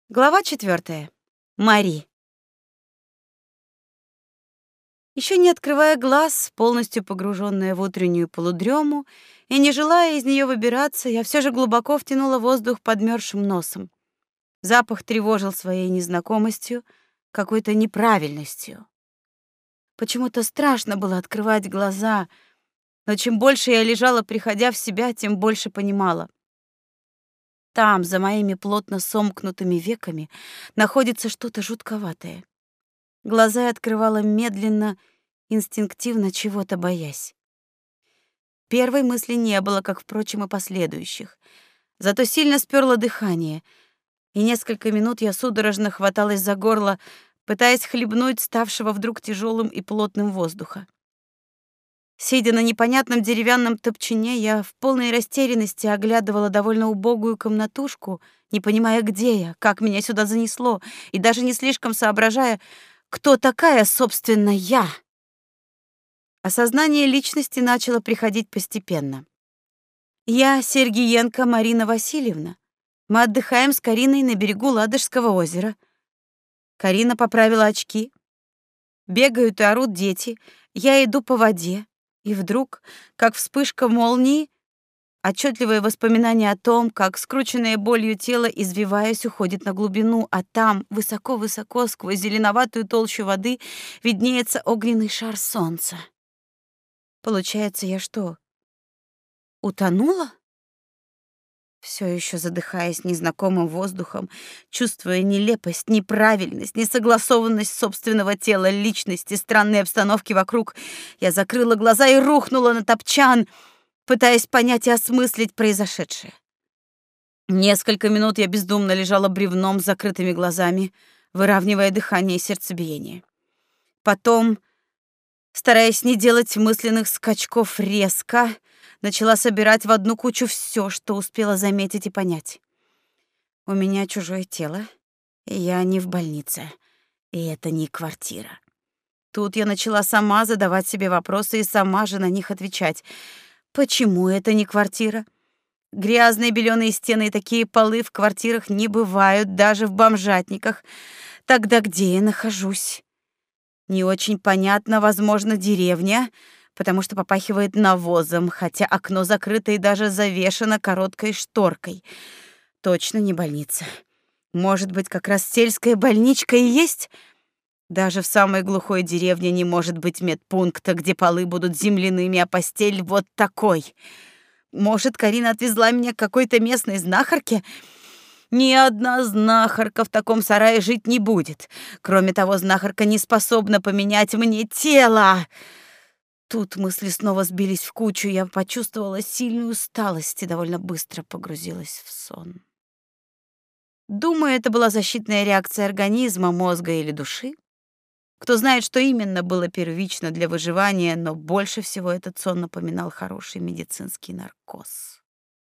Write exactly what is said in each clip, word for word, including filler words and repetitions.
Глава четвёртая. Мари. Еще не открывая глаз, полностью погруженная в утреннюю полудрему и не желая из нее выбираться, я все же глубоко втянула воздух подмерзшим носом. Запах тревожил своей незнакомостью, какой-то неправильностью. Почему-то страшно было открывать глаза, но чем больше я лежала, приходя в себя, тем больше понимала. Там, за моими плотно сомкнутыми веками, находится что-то жутковатое. Глаза я открывала медленно, инстинктивно, чего-то боясь. Первой мысли не было, как, впрочем, и последующих. Зато сильно спёрло дыхание, и несколько минут я судорожно хваталась за горло, пытаясь хлебнуть ставшего вдруг тяжелым и плотным воздуха. Сидя на непонятном деревянном топчине, я в полной растерянности оглядывала довольно убогую комнатушку, не понимая, где я, как меня сюда занесло, и даже не слишком соображая, кто такая, собственно, я. Осознание личности начало приходить постепенно. Я Сергиенко Марина Васильевна. Мы отдыхаем с Кариной на берегу Ладожского озера. Карина поправила очки. Бегают и орут дети. Я иду по воде. И вдруг, как вспышка молнии, отчетливое воспоминание о том, как скрученное болью тело, извиваясь, уходит на глубину, а там, высоко-высоко, сквозь зеленоватую толщу воды, виднеется огненный шар солнца. Получается, я что, утонула? Все еще задыхаясь незнакомым воздухом, чувствуя нелепость, неправильность, несогласованность собственного тела, личности, странной обстановки вокруг, я закрыла глаза и рухнула на топчан, пытаясь понять и осмыслить произошедшее. Несколько минут я бездумно лежала бревном с закрытыми глазами, выравнивая дыхание и сердцебиение. Потом, стараясь не делать мысленных скачков резко, начала собирать в одну кучу все, что успела заметить и понять. У меня чужое тело, и я не в больнице, и это не квартира. Тут я начала сама задавать себе вопросы и сама же на них отвечать. Почему это не квартира? Грязные белёные стены и такие полы в квартирах не бывают, даже в бомжатниках. Тогда где я нахожусь? Не очень понятно, возможно, деревня, потому что попахивает навозом, хотя окно закрыто и даже завешено короткой шторкой. Точно не больница. Может быть, как раз сельская больничка и есть? Даже в самой глухой деревне не может быть медпункта, где полы будут земляными, а постель вот такой. Может, Карина отвезла меня к какой-то местной знахарке? Ни одна знахарка в таком сарае жить не будет. Кроме того, знахарка не способна поменять мне тело. Тут мысли снова сбились в кучу, я почувствовала сильную усталость и довольно быстро погрузилась в сон. Думаю, это была защитная реакция организма, мозга или души. Кто знает, что именно было первично для выживания, но больше всего этот сон напоминал хороший медицинский наркоз.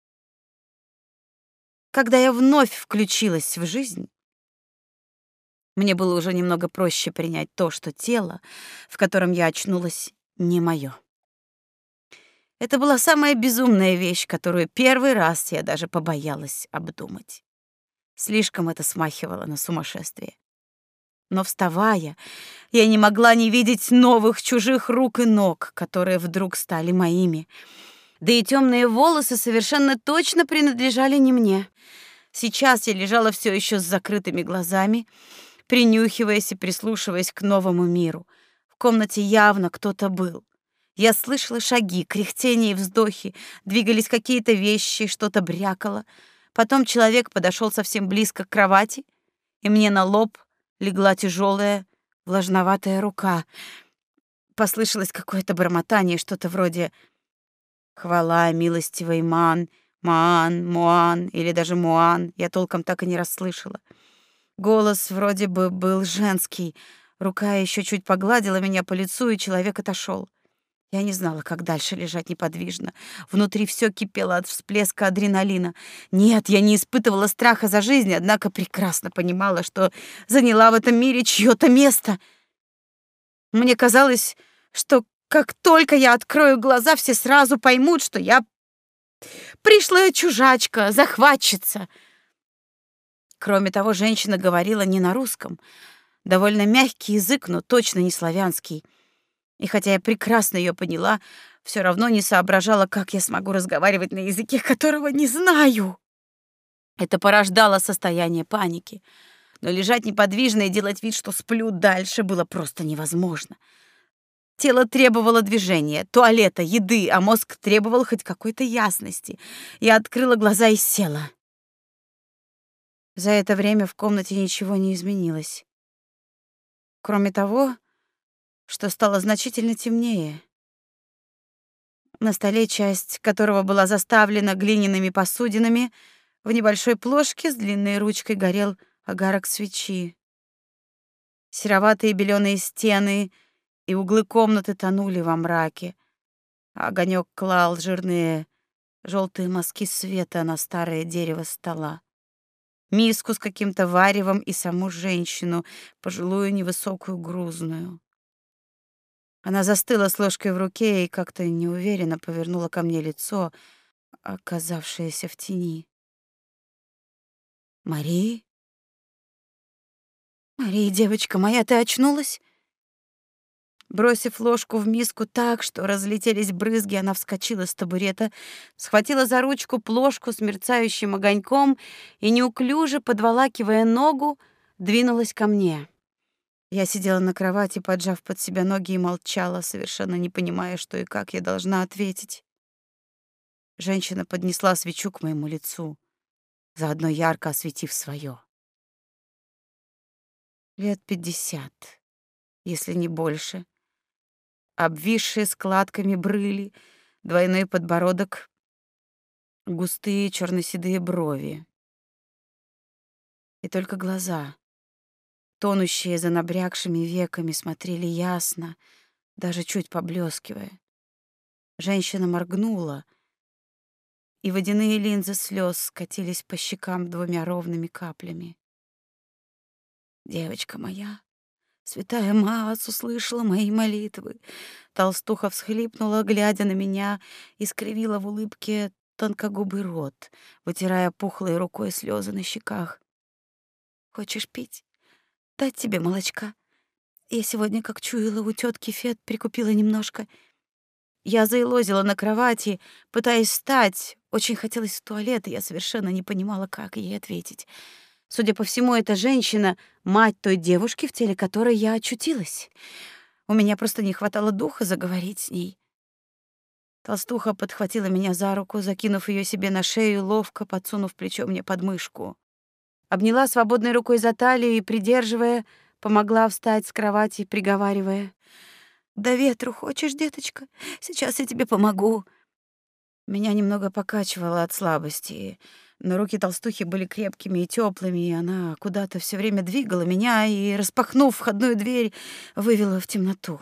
Когда я вновь включилась в жизнь, мне было уже немного проще принять то, что тело, в котором я очнулась, не моё. Это была самая безумная вещь, которую первый раз я даже побоялась обдумать. Слишком это смахивало на сумасшествие. Но вставая, я не могла не видеть новых чужих рук и ног, которые вдруг стали моими. Да и темные волосы совершенно точно принадлежали не мне. Сейчас я лежала все еще с закрытыми глазами, принюхиваясь и прислушиваясь к новому миру. В комнате явно кто-то был. Я слышала шаги, кряхтение и вздохи, двигались какие-то вещи, что-то брякало. Потом человек подошел совсем близко к кровати, и мне на лоб легла тяжелая, влажноватая рука. Послышалось какое-то бормотание, что-то вроде «Хвала, милостивый Ман», «Маан», «Муан» или даже «Муан». Я толком так и не расслышала. Голос вроде бы был женский. Рука еще чуть погладила меня по лицу, и человек отошел. Я не знала, как дальше лежать неподвижно. Внутри все кипело от всплеска адреналина. Нет, я не испытывала страха за жизнь, однако прекрасно понимала, что заняла в этом мире чьё-то место. Мне казалось, что как только я открою глаза, все сразу поймут, что я пришлая чужачка, захватчица. Кроме того, женщина говорила не на русском. Довольно мягкий язык, но точно не славянский. И хотя я прекрасно ее поняла, все равно не соображала, как я смогу разговаривать на языке, которого не знаю. Это порождало состояние паники. Но лежать неподвижно и делать вид, что сплю дальше, было просто невозможно. Тело требовало движения, туалета, еды, а мозг требовал хоть какой-то ясности. Я открыла глаза и села. За это время в комнате ничего не изменилось. Кроме того, что стало значительно темнее. На столе, часть которого была заставлена глиняными посудинами, в небольшой плошке с длинной ручкой горел огарок свечи. Сероватые беленые стены и углы комнаты тонули во мраке, а огонёк клал жирные желтые мазки света на старое дерево стола, миску с каким-то варевом и саму женщину, пожилую, невысокую, грузную. Она застыла с ложкой в руке и как-то неуверенно повернула ко мне лицо, оказавшееся в тени. «Мари? Мари, девочка моя, ты очнулась?» Бросив ложку в миску так, что разлетелись брызги, она вскочила с табурета, схватила за ручку плошку с мерцающим огоньком и, неуклюже подволакивая ногу, двинулась ко мне. Я сидела на кровати, поджав под себя ноги, и молчала, совершенно не понимая, что и как я должна ответить. Женщина поднесла свечу к моему лицу, заодно ярко осветив свое. Лет пятьдесят, если не больше. Обвисшие складками брыли, двойной подбородок, густые черно-седые брови. И только глаза, тонущие за набрякшими веками, смотрели ясно, даже чуть поблескивая. Женщина моргнула, и водяные линзы слез скатились по щекам двумя ровными каплями. «Девочка моя, святая Маас услышала мои молитвы». Толстуха всхлипнула, глядя на меня, и скривила в улыбке тонкогубый рот, вытирая пухлой рукой слезы на щеках. «Хочешь пить? Дать тебе молочка? Я сегодня, как чуяла, у тетки Фет прикупила немножко». Я заелозила на кровати, пытаясь встать. Очень хотелось в туалет, и я совершенно не понимала, как ей ответить. Судя по всему, эта женщина — мать той девушки, в теле которой я очутилась. У меня просто не хватало духа заговорить с ней. Толстуха подхватила меня за руку, закинув ее себе на шею, ловко подсунув плечо мне под мышку. Обняла свободной рукой за талию и, придерживая, помогла встать с кровати, приговаривая: «Да ветру хочешь, деточка? Сейчас я тебе помогу». Меня немного покачивало от слабости, но руки толстухи были крепкими и теплыми, и она куда-то все время двигала меня и, распахнув входную дверь, вывела в темноту.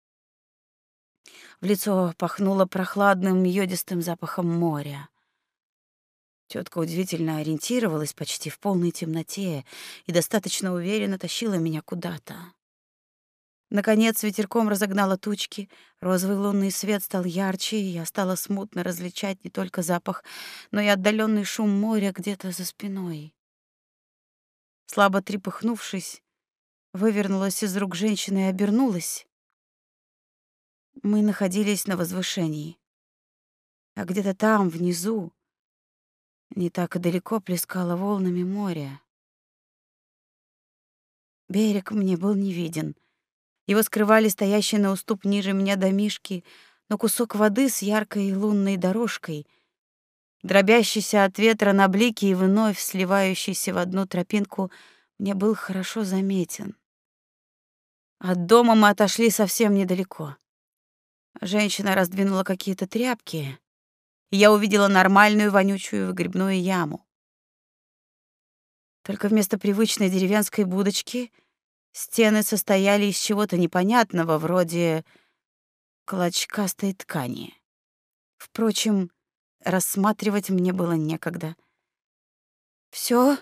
В лицо пахнуло прохладным йодистым запахом моря. Тетка удивительно ориентировалась почти в полной темноте и достаточно уверенно тащила меня куда-то. Наконец ветерком разогнало тучки, розовый лунный свет стал ярче, и я стала смутно различать не только запах, но и отдаленный шум моря где-то за спиной. Слабо трепыхнувшись, вывернулась из рук женщины и обернулась. Мы находились на возвышении, а где-то там, внизу, не так и далеко, плескало волнами море. Берег мне был не виден. Его скрывали стоящие на уступ ниже меня домишки, но кусок воды с яркой лунной дорожкой, дробящийся от ветра на блики и вновь сливающийся в одну тропинку, мне был хорошо заметен. От дома мы отошли совсем недалеко. Женщина раздвинула какие-то тряпки, и я увидела нормальную вонючую выгребную яму. Только вместо привычной деревенской будочки стены состояли из чего-то непонятного, вроде клочкастой ткани. Впрочем, рассматривать мне было некогда. «Всё?»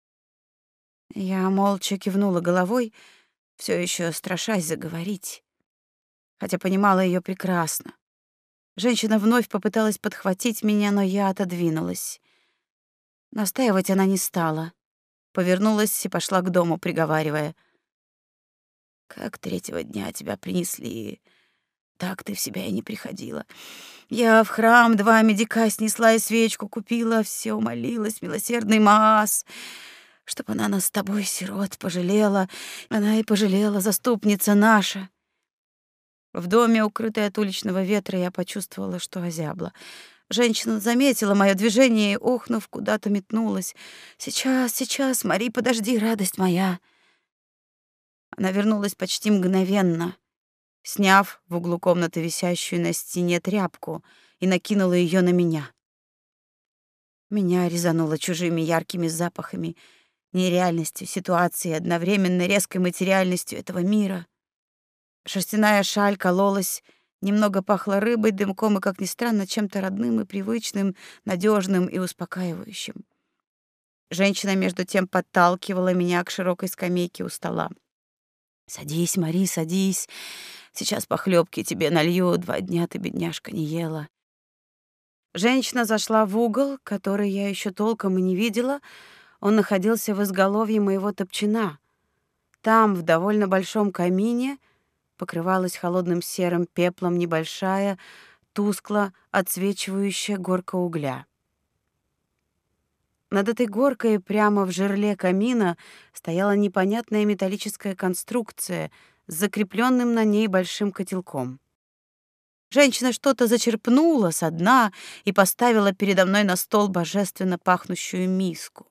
Я молча кивнула головой, всё ещё страшась заговорить, хотя понимала её прекрасно. Женщина вновь попыталась подхватить меня, но я отодвинулась. Настаивать она не стала. повернулась и пошла к дому, приговаривая: «Как третьего дня тебя принесли, так ты в себя и не приходила. Я в храм два медика снесла и свечку купила, все молилась милосердный Маас, чтоб она нас с тобой, сирот, пожалела. Она и пожалела, заступница наша». В доме, укрытой от уличного ветра, я почувствовала, что озябла. Женщина заметила мое движение и, охнув, куда-то метнулась. «Сейчас, сейчас, Мари, подожди, радость моя!» Она вернулась почти мгновенно, сняв в углу комнаты висящую на стене тряпку, и накинула ее на меня. Меня резануло чужими яркими запахами, нереальностью ситуации, одновременно резкой материальностью этого мира. Шерстяная шаль кололась, немного пахла рыбой, дымком и, как ни странно, чем-то родным и привычным, надежным и успокаивающим. Женщина между тем подталкивала меня к широкой скамейке у стола. «Садись, Мари, садись. Сейчас похлебки тебе налью, два дня ты, бедняжка, не ела». Женщина зашла в угол, который я еще толком и не видела. Он находился в изголовье моего топчина. Там, в довольно большом камине, покрывалась холодным серым пеплом небольшая, тускло отсвечивающая горка угля. Над этой горкой прямо в жерле камина стояла непонятная металлическая конструкция с закрепленным на ней большим котелком. Женщина что-то зачерпнула со дна и поставила передо мной на стол божественно пахнущую миску.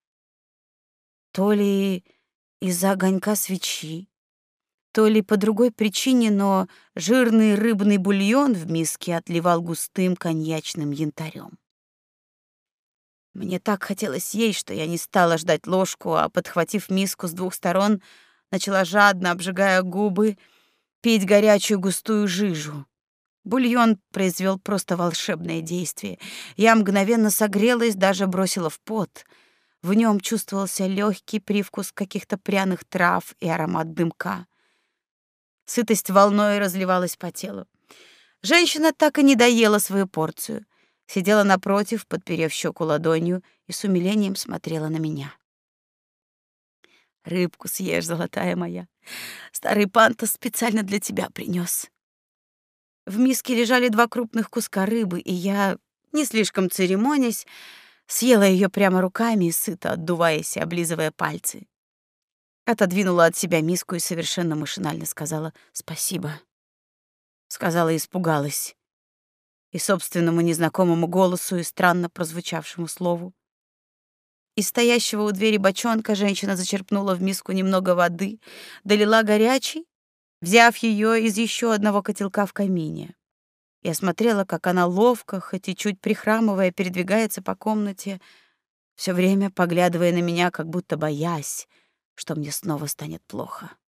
То ли из-за огонька свечи, то ли по другой причине, но жирный рыбный бульон в миске отливал густым коньячным янтарем. Мне так хотелось есть, что я не стала ждать ложку, а, подхватив миску с двух сторон, начала жадно, обжигая губы, пить горячую густую жижу. Бульон произвел просто волшебное действие. Я мгновенно согрелась, даже бросила в пот. В нем чувствовался легкий привкус каких-то пряных трав и аромат дымка. Сытость волной разливалась по телу. Женщина так и не доела свою порцию. Сидела напротив, подперев щеку ладонью, и с умилением смотрела на меня. «Рыбку съешь, золотая моя. Старый пантос специально для тебя принес». В миске лежали два крупных куска рыбы, и я, не слишком церемонясь, съела ее прямо руками и сыто отдуваясь и облизывая пальцы. Отодвинула от себя миску и совершенно машинально сказала «спасибо». Сказала и испугалась. И собственному незнакомому голосу, и странно прозвучавшему слову. Из стоящего у двери бочонка женщина зачерпнула в миску немного воды, долила горячей, взяв ее из еще одного котелка в камине. Я смотрела, как она ловко, хоть и чуть прихрамывая, передвигается по комнате, все время поглядывая на меня, как будто боясь, что мне снова станет плохо.